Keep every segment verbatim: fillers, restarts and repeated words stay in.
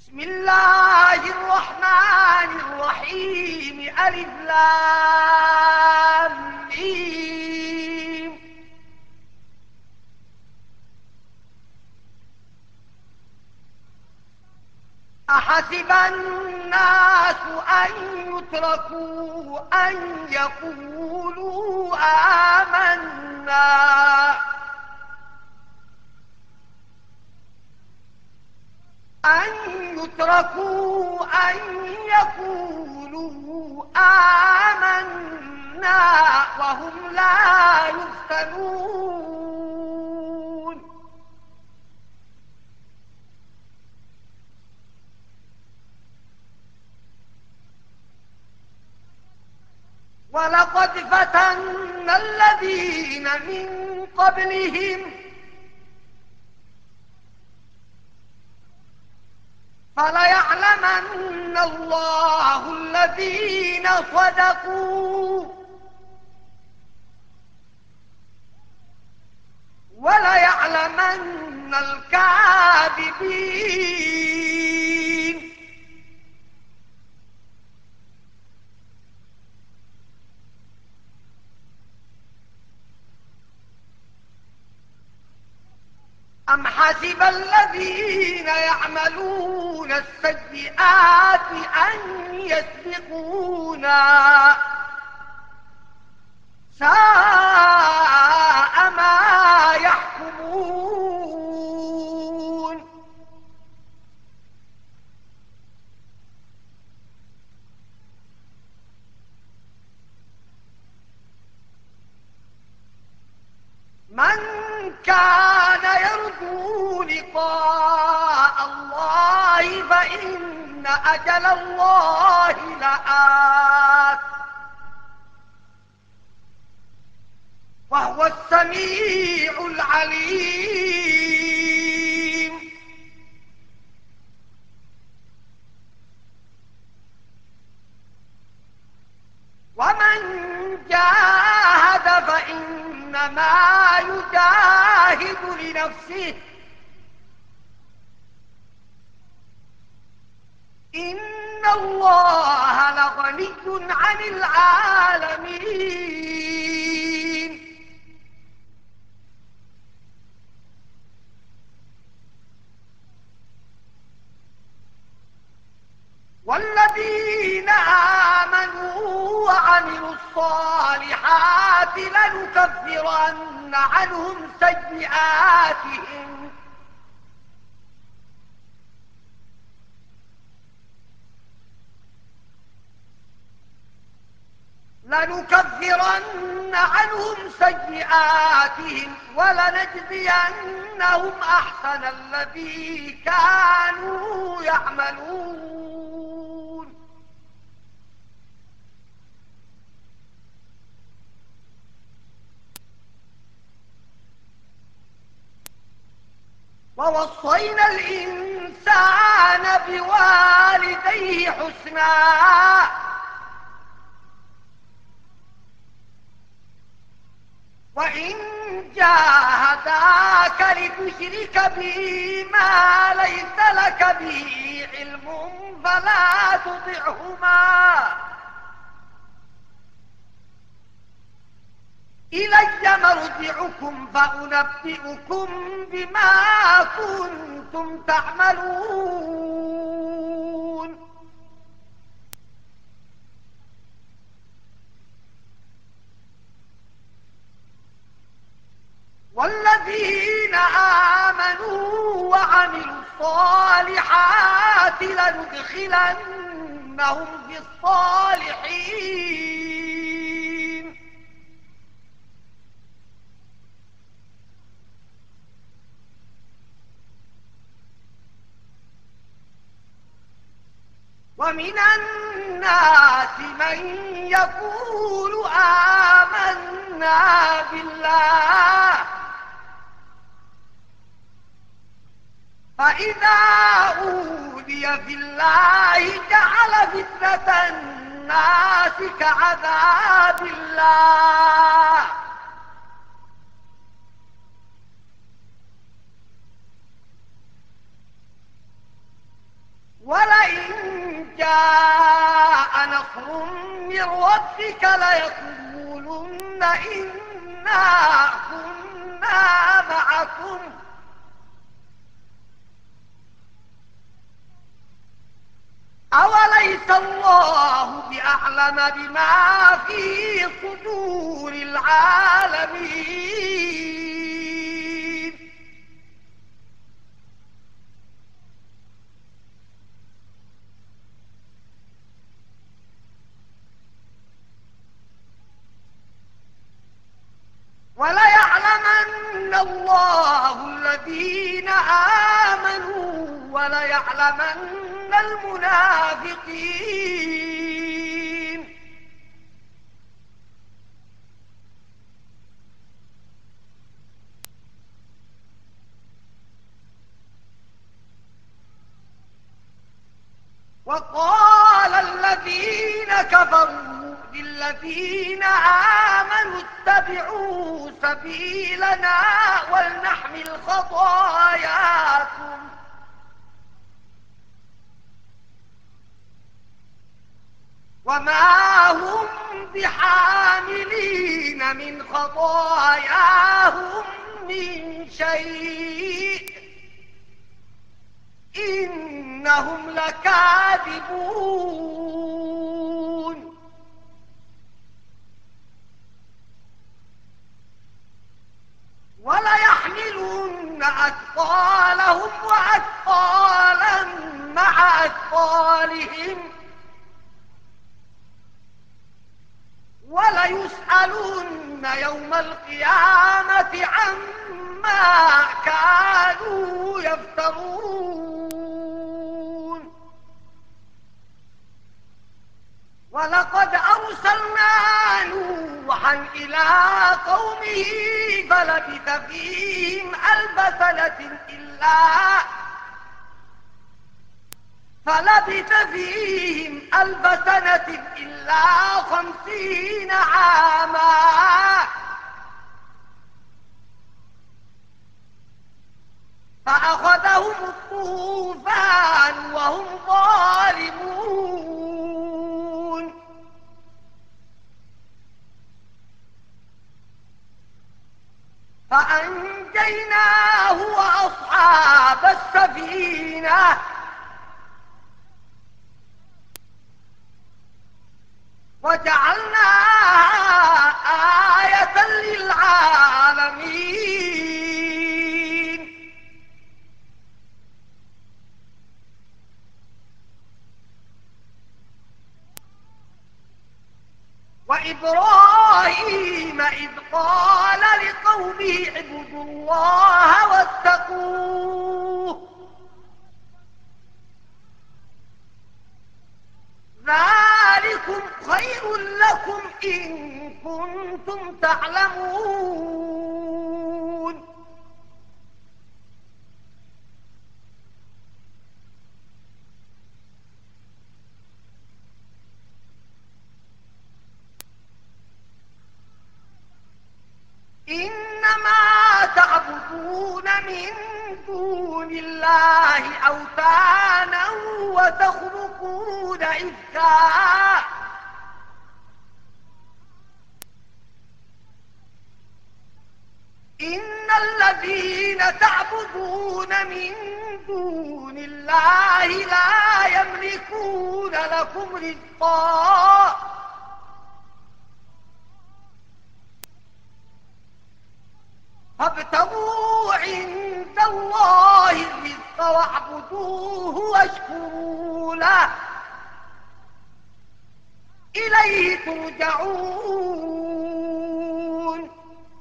بسم الله الرحمن الرحيم. ألف لام ميم. أحسب الناس أن يتركوا أن يقولوا آمنا أن يتركوا أن يقولوا آمنا وهم لا يفتنون. ولقد فتنا الذين من قبلهم فليعلمن الله الذين صدقوا وليعلمن الكاذبين. أم حسب الذين يعملون السيئات أن يسبقونا ساء ما يحكمون. من كان يرجو لقاء الله فإن أجل الله لآت وهو السميع العليم. ومن جاهد فإنما يجاهد لنفسه إن الله لغني عن العالمين. والذين آمنوا وعملوا الصالحات لنكفرن عنهم سيئاتهم لنكفرن عنهم سيئاتهم ولنجزينهم أحسن الذي كانوا يعملون. ووصينا الإنسان بوالديه حسنا وإن جاهداك لتشرك بي ما ليس لك به علم فلا تطعهما إلي مرجعكم فأنبئكم بما كنتم تعملون. والذين آمنوا وعملوا الصالحات لندخلنهم في الصالحين ومن الناس من يقول آمنا بالله فإذا أوذي في الله جعل فتنة الناس كعذاب الله جاء نصر من ربك ليقولن إنا كنا معكم أوليس الله بأعلم بما في صدور العالمين وليعلمن الله الذين آمنوا وليعلمن المنافقين وقال الذين كفروا للذين آمنوا اتبعوا سبيلنا ولنحمل خطاياكم وما هم بحاملين من خطاياهم من شيء إنهم لكاذبون وليحملن أثقالهم وأثقالا مع أثقالهم وليسألن يوم القيامة عما كانوا يفترون ولقد أرسلنا نوحا إلى قومه فلبث فيهم ألف سنة إلا فلبث فيهم ألف سنة إلا خمسين عاما فأخذهم الطوفان وهم ظالمون فأنجيناه وأصحاب السفينة وجعلناها آية للعالمين وإبراهيم إذ قال لقومه اعبدوا الله واتقوه ذلكم خير لكم إن كنتم تعلمون إنما تعبدون من دون الله أوثانا وتخلقون إفكا إن الذين تعبدون من دون الله لا يملكون لكم رزقا فابتغوا عند الله الرزق واعبدوه واشكروا له إليه ترجعون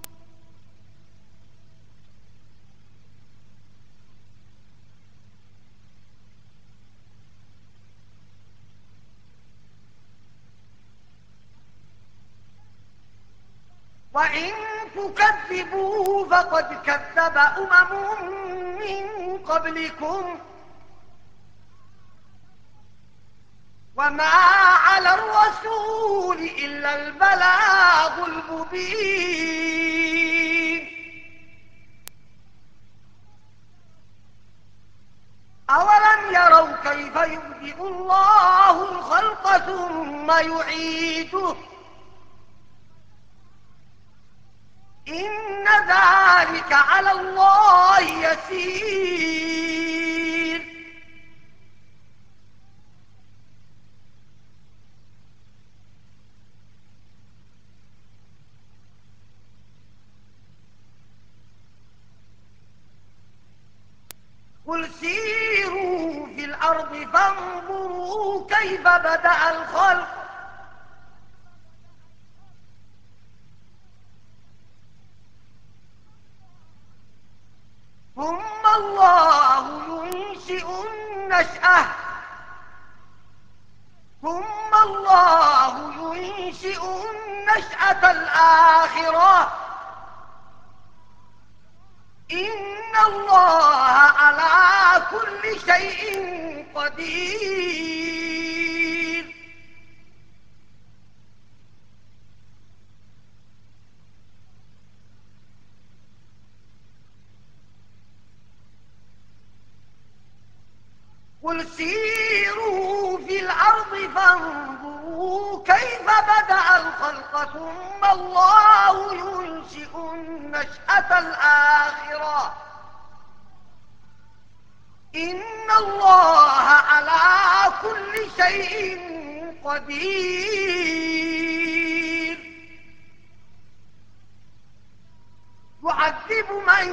وإن تكذبوا فقد كذب أمم من قبلكم وما على الرسول إلا البلاغ المبين أولم يروا كيف كيف يبدئ الله الخلق ثم يعيده إن ذلك على الله يسير قل سيروا في الأرض فانظروا كيف بدأ الخلق ثم الله ينشئ النشأة ثم الله ينشئ النشأة الآخرة إن الله على كل شيء قدير قل سيروا في الأرض فانظروا كيف بدأ الخلق ثم الله ينشئ النشأة الآخرة إن الله على كل شيء قدير يعذب من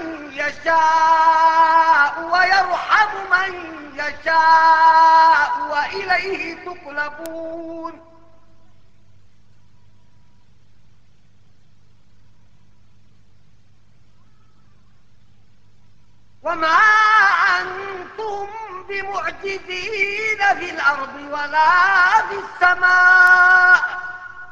يشاء ويرحم من يشاء وإليه تقلبون وما أنتم بمعجزين في الأرض ولا في السماء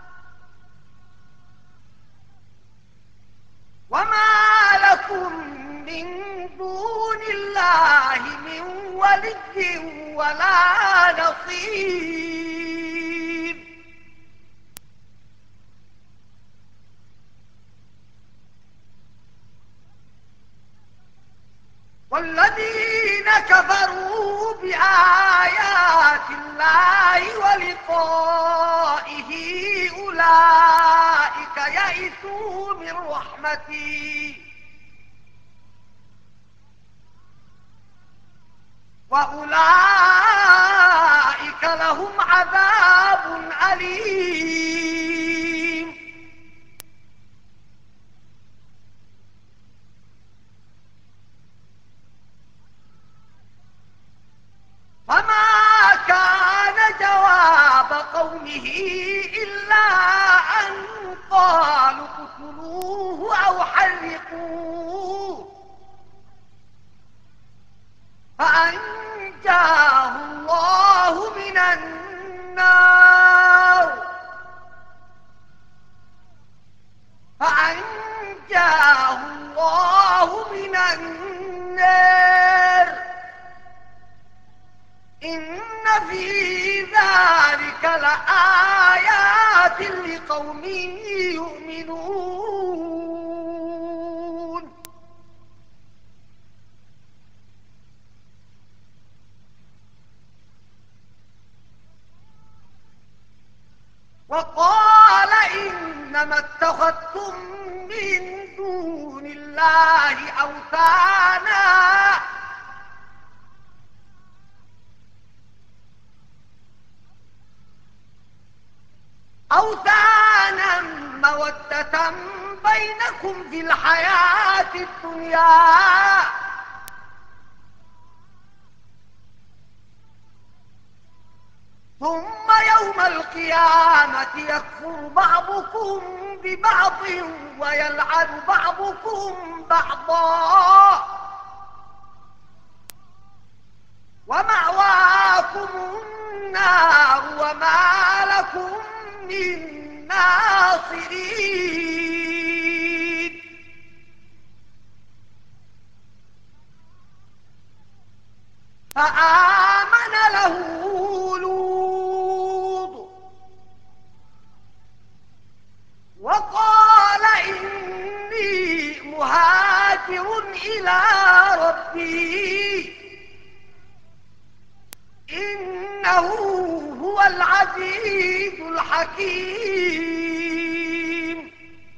وما لكم من دون الله من ولي ولا نصير والذين كفروا بآيات الله ولقائه أولئك يئسوا من رحمتي وأولئك لهم عذاب أليم فما كان جواب قومه إلا أن قالوا اقتلوه أو حرقوه فأنجاه الله من النار فأنجاه الله من النار إن في ذلك لآيات لقوم يؤمنون وقال إنما اتخذتم من دون الله أوثانا أوثانا مودة بينكم في الحياة الدنيا ثم يوم القيامة يكفر بعضكم ببعض ويلعن بعضكم بعضا ومأواكم النار وما لكم من ناصرين فآمن له لوط وقال إني مهاجر إلى ربي إنه هو العزيز الحكيم.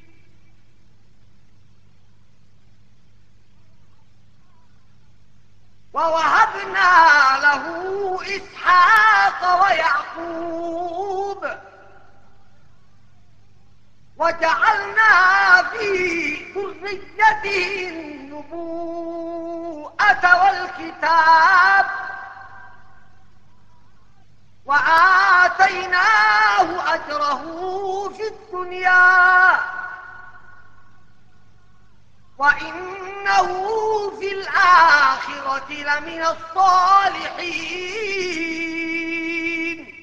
ووهبنا له إسحاق ويعقوب وجعلنا في ذريته النبوءة والكتاب وآتيناه أجره في الدنيا وإنه في الآخرة لمن الصالحين.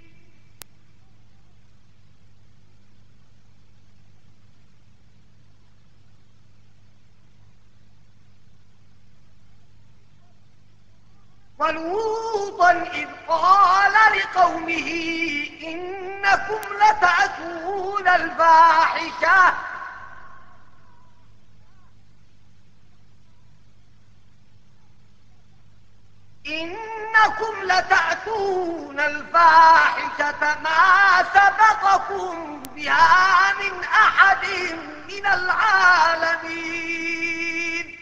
ولوطا إذ قال لقومه إنكم لتأتون الفاحشة إنكم لتأتون الفاحشة ما سبقكم بها من أحد من العالمين.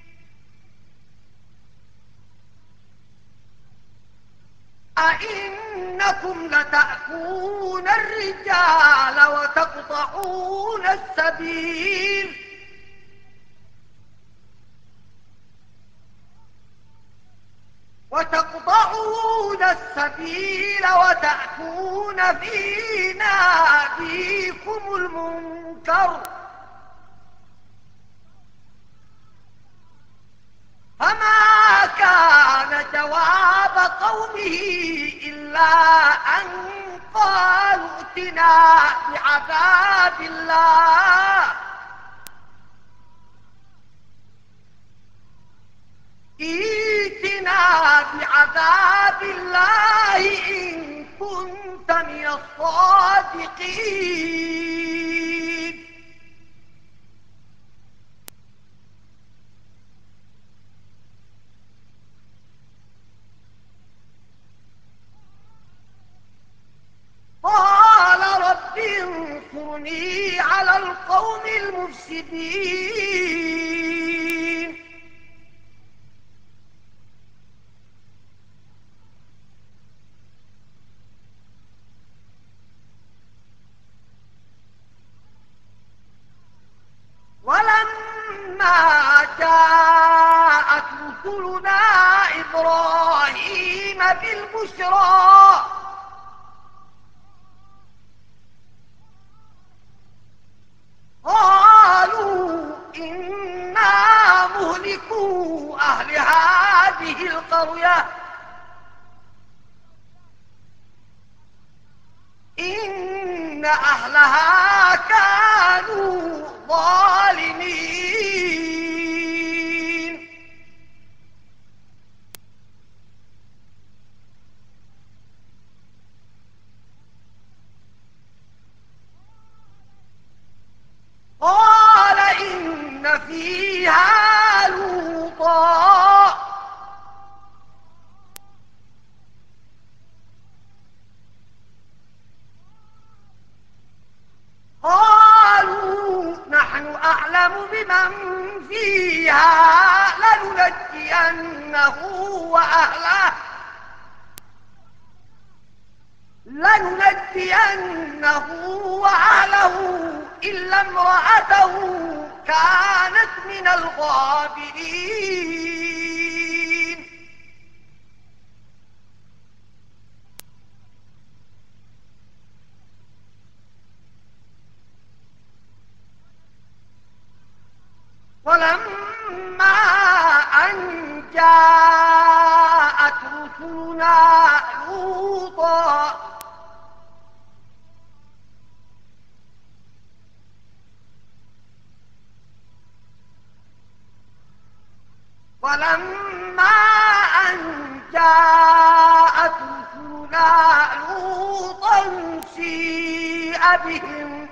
أئنكم لتأتون الرجال وتقطعون السبيل وتقطعون السبيل وتأتون في ناديكم المنكر فما كان جواب قومه إلا أن قالوا ائتنا بعذاب الله ائتنا بعذاب الله إن كنت من الصادقين. قال رب انصرني على القوم المفسدين. ولما جاءت رسلنا إبراهيم بالبشرى قالوا إنا مهلكو أهل هذه القرية إن أهلها كانوا ظالمين. قال إن فيها لوطا قالوا نحن أعلم بمن فيها لننجينه وأهله لننجينه وأهله إلا امرأته كانت من الغابرين. ولما أن جاءت رسلنا لوطا ولما أن جاءت رسلنا لوطا سيء بهم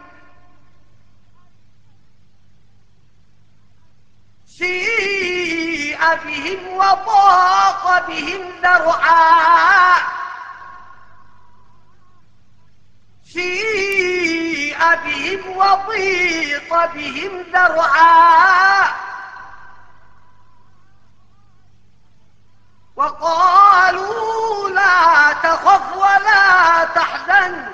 سيء بهم وضاق بهم ذرعا بهم وضيق بهم ذرعا وقالوا لا تخف ولا تحزن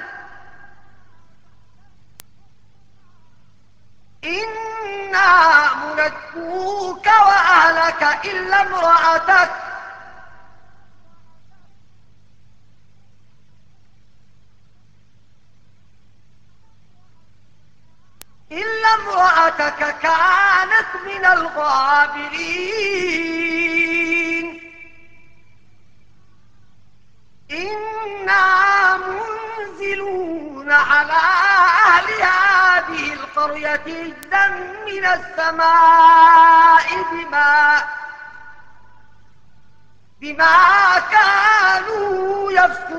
إنا منجوك وأهلك إلا امرأتك إلا امرأتك كانت من الغابرين إنا منزلون على أهل هذه القرية رجزا من السماء بما بما كانوا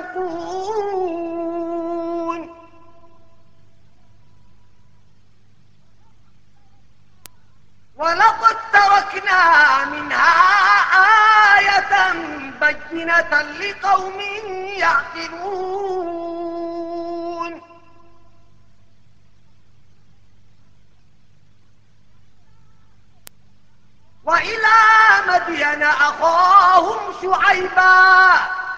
يفسقون ولقد تركنا منها آية بينة لقوم يعقلون وإلى مدين أخاهم شعيبا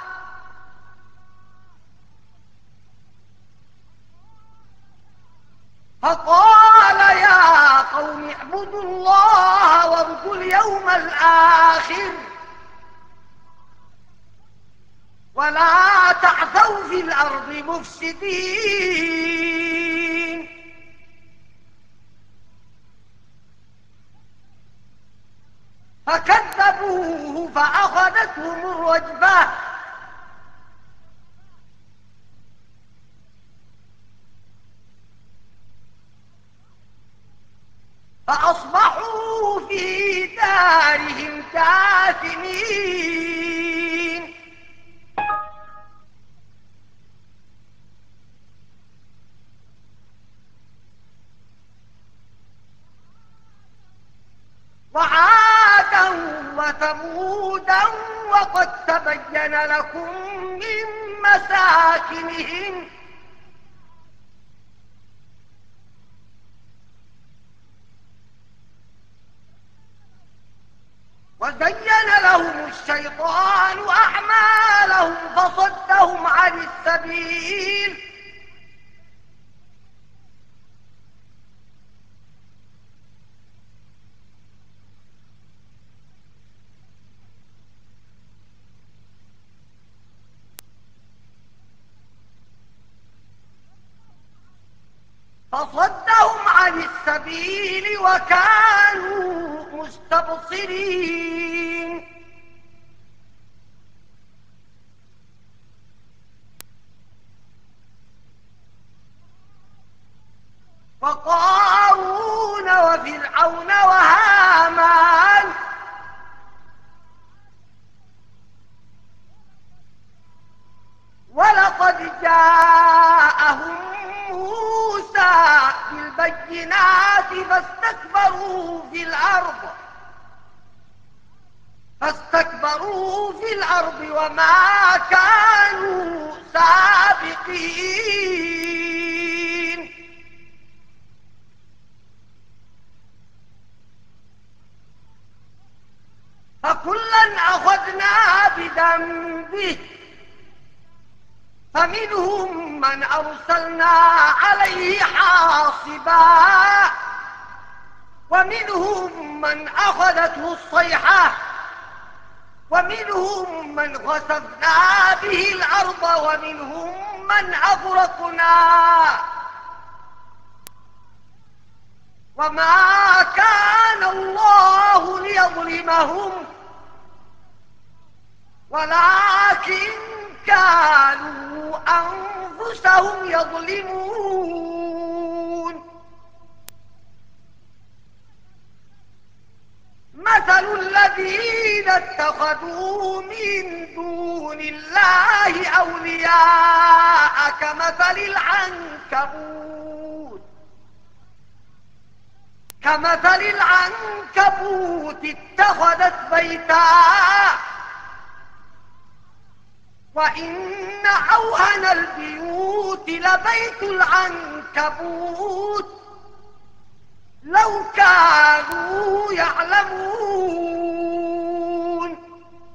فقال يا قوم اعبدوا الله وارجوا اليوم الآخر ولا تعثوا في الأرض مفسدين فكذبوه فأخذتهم الرجفة فأصبحوا في دارهم جاثمين وعادا وثمودا وقد تبين لكم من مساكنهم وزين لهم الشيطان أعمالهم فصدهم عن السبيل فصدهم عن السبيل وكانوا مستبصرين وقارون وفرعون وهامان ولقد جاءهم موسى بالبينات فاستكبروا في الأرض فاستكبروا في الأرض وما كانوا سابقين فكلا أخذنا بذنبه فمنهم من أرسلنا عليه حاصبا ومنهم من أخذته الصيحة ومنهم من خسفنا به الأرض ومنهم من أغرقنا وما كان الله ليظلمهم ولكن كانوا أنفسهم يظلمون مثل الذين اتخذوا من دون الله أولياء كمثل العنكبوت كمثل العنكبوت اتخذت بيتا وإن أوهن البيوت لبيت العنكبوت لو كانوا يعلمون.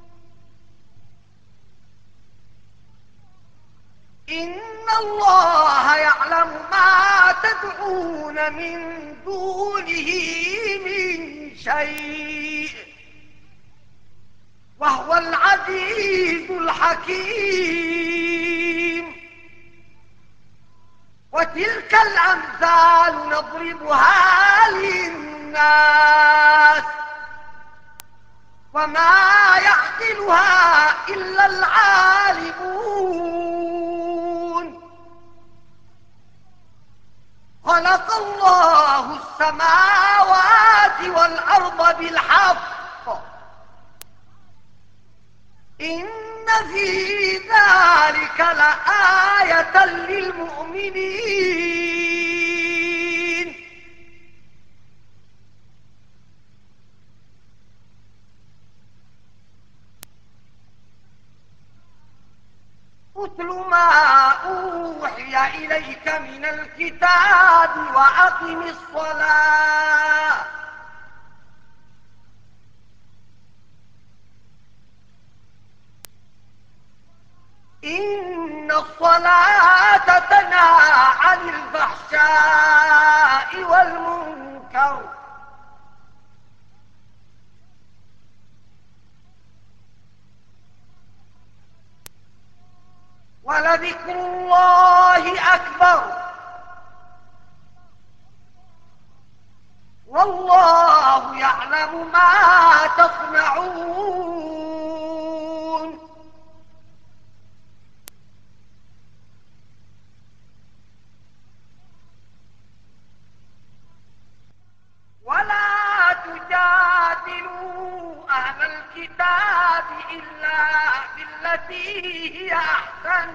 إن الله يعلم ما تدعون من دونه من شيء وهو العزيز الحكيم. وتلك الأمثال نضربها للناس وما يعقلها إلا العالمون. خلق الله السماوات والأرض بالحق إن في ذلك لآية للمؤمنين. اتل ما أوحي إليك من الكتاب وأقم الصلاة إن الصلاة تنهى عن الفحشاء والمنكر ولذكر الله أكبر والله يعلم ما تصنعون. ولا تجادلوا أهل الكتاب إلا بالتي هي أحسن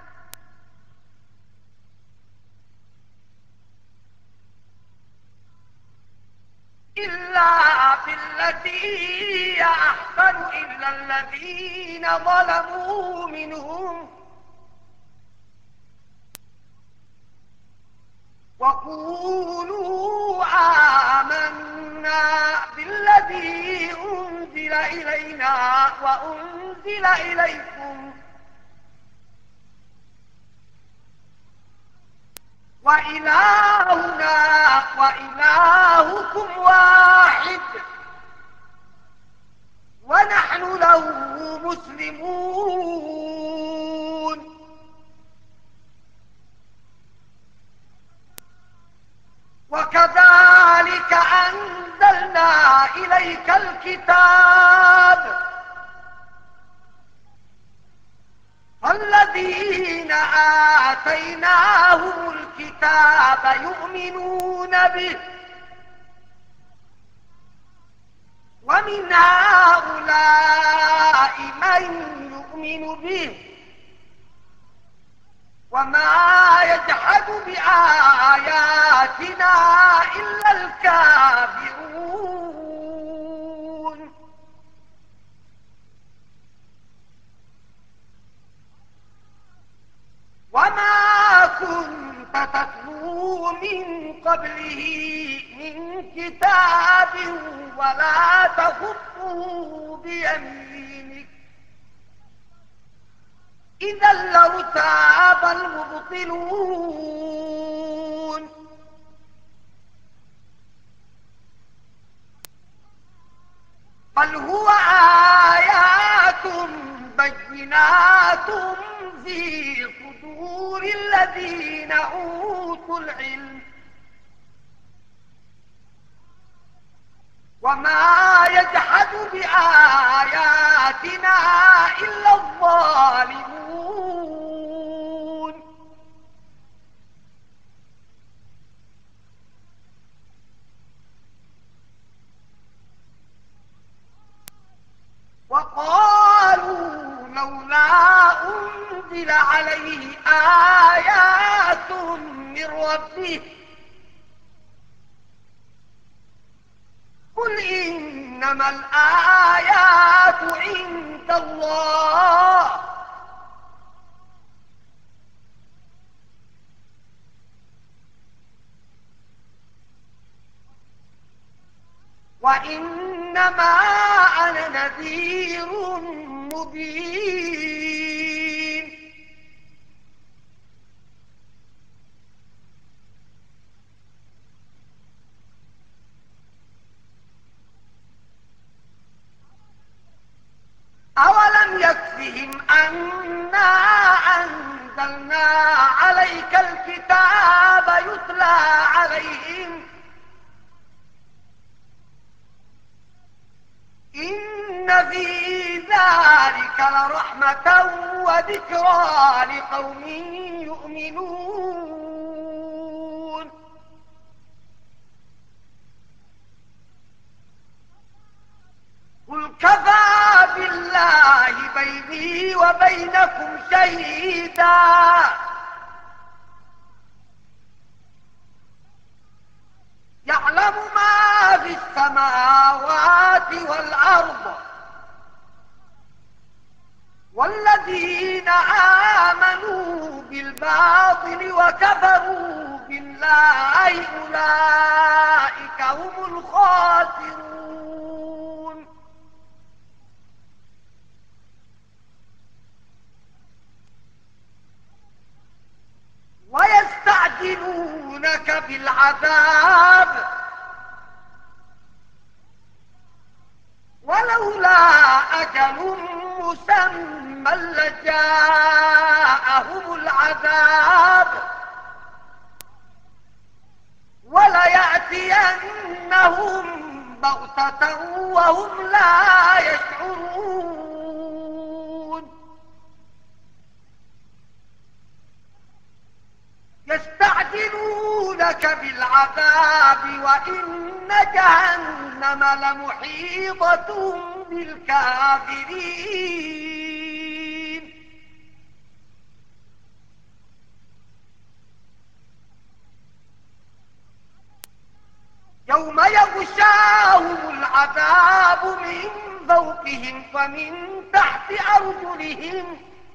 إلا بالتي هي أحسن إلا الذين ظلموا منهم وقولوا آمنا بالذي أنزل إلينا وأنزل إليكم وإلهنا وإلهكم واحد ونحن له مسلمون. وكذلك أنزلنا إليك الكتاب فالذين آتيناهم الكتاب يؤمنون به ومن هؤلاء من يؤمن به وما يجحد بآياتنا إلا الكافرون. وما كنت تتلو من قبله من كتاب ولا تخطه بيمينك إذا لارتاب المبطلون. بل هو آيات بينات في صدور الذين أوتوا العلم وما يجحد بآياتنا إلا الظالمون. وقالوا لولا أنزل عليه آيات من ربه قل إنما الآيات عند الله وإنما أنا نذير مبين. أولم يكفهم أنا أنزلنا عليك الكتاب يتلى عليهم إن في ذلك لرحمة وذكرى لقوم يؤمنون. قل كفى بالله بيني وبينكم شهيدا يعلم ما في السماوات والأرض والذين آمنوا بالباطل وكفروا بالله أولئك هم الخاسرون. ويستعجلونك بالعذاب ولولا أجل مسمى لجاءهم العذاب وليأتينهم بغتة وهم لا يشعرون. يستعجلونك بالعذاب وإن جهنم لمحيطة بالكافرين. يوم يغشاهم العذاب من فوقهم ومن تحت أرجلهم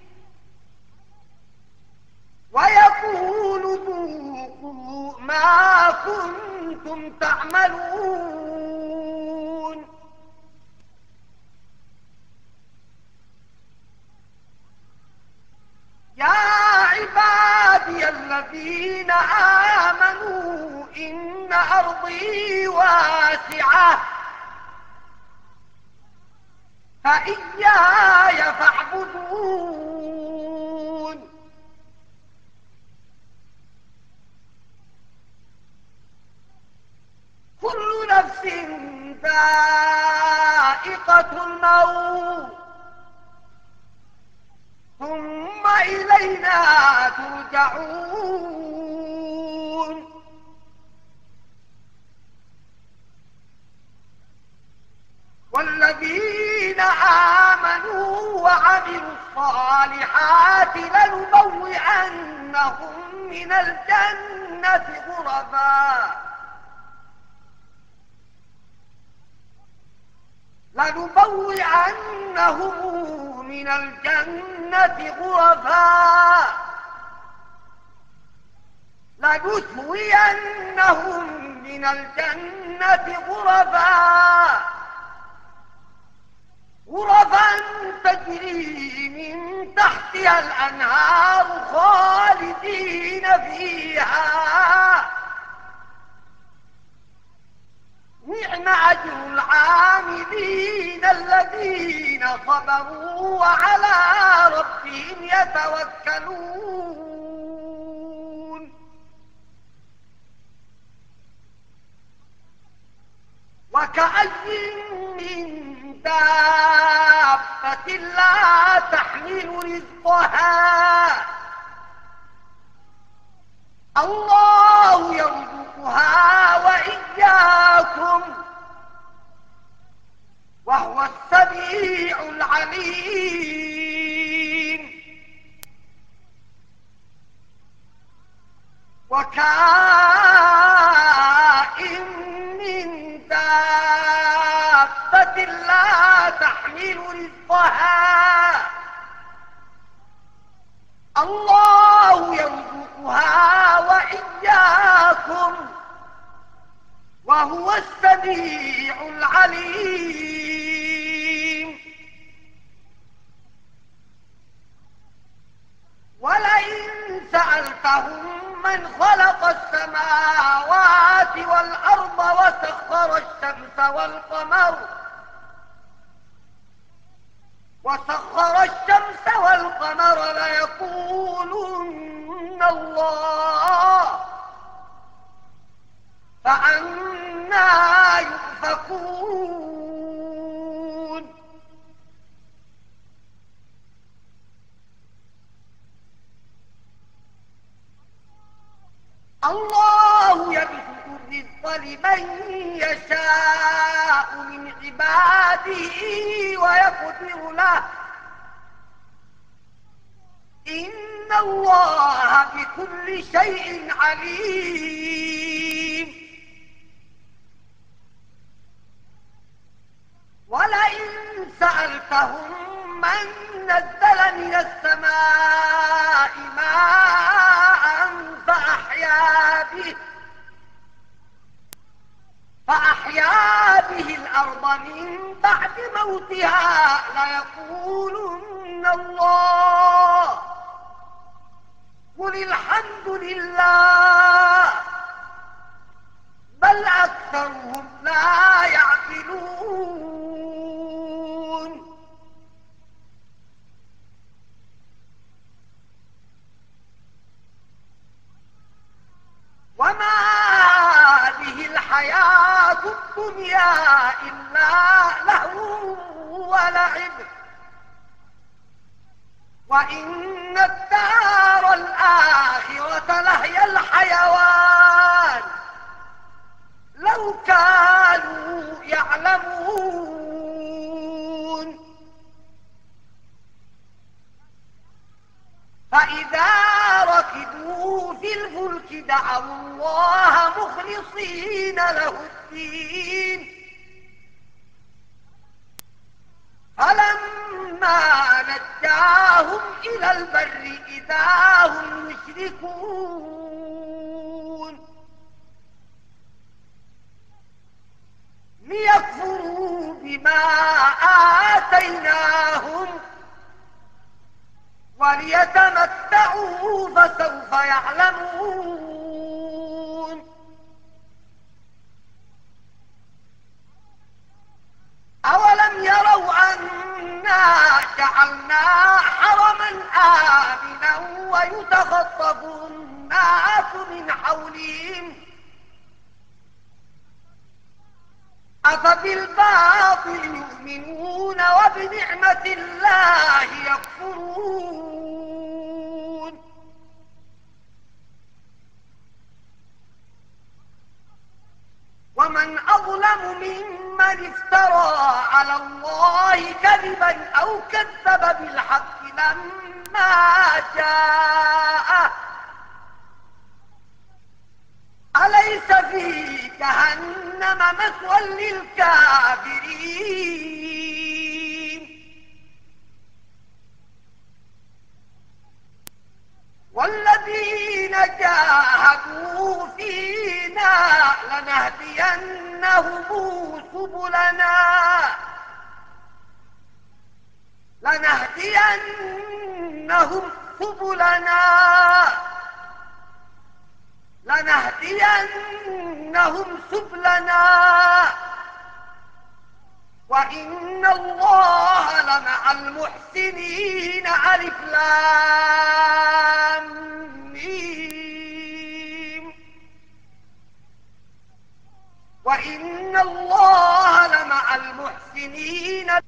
ويقول ذوقوا ما كنتم تعملون. يا عبادي الذين آمنوا إن أرضي واسعة فإياي فاعبدون. كل نفس ذائقة الموت ثم إلينا ترجعون. والذين آمنوا وعملوا الصالحات لنبوئنهم من الجنة غرفا لنبوئنهم من الجنة غرفا لنسوينهم من الجنة غرفا غرفا تجري من تحتها الأنهار خالدين فيها نعم أجر العاملين الذين صبروا وعلى ربهم يتوكلون. وكأي من دابة لا تحمل رزقها الله يرزقها وإياكم وهو السميع العليم. وكائن من دابة لا تحمل رزقها الله يرزقها وإياكم وهو السميع العليم. ولئن سألتهم من خلق السماوات والأرض وسخر الشمس والقمر وسخر الشمس والقمر ليقولن الله، فأنى يؤفكون. الله يبسط الرزق لمن يشاء من عباده ويقدر له، إن الله بكل شيء عليم. ولئن سألتهم من نزل من السماء ماء فأحيا به فأحيا به الأرض من بعد موتها ليقولن الله، قل الحمد لله، بل أكثرهم لا يعقلون. وما هذه الحياة الدنيا إلا لهو ولعب، وإن الدار الآخرة لهي الحيوان لو كانوا يعلمون. فإذا ركبوا في الفلك دعوا الله مخلصين له الدين، فلما نجاهم إلى البر إذا هم يشركون، ليكفروا بما آتيناهم وليتمتعوا فسوف يعلمون. أولم يروا أنا جعلنا حرما آمنا ويتخطف الناس من حولهم، أفبالباطل يؤمنون وبنعمة الله يكفرون. ومن أظلم ممن افترى على الله كذبا أو كذب بالحق لما جاءه، أليس في جهنم مثوى للكافرين؟ والذين جاهدوا فينا لنهدينهم سبلنا لنهدينهم سبلنا لنهدينهم سبلنا وإن الله لمع المحسنين. ألف لام ميم. وإن الله لمع المحسنين.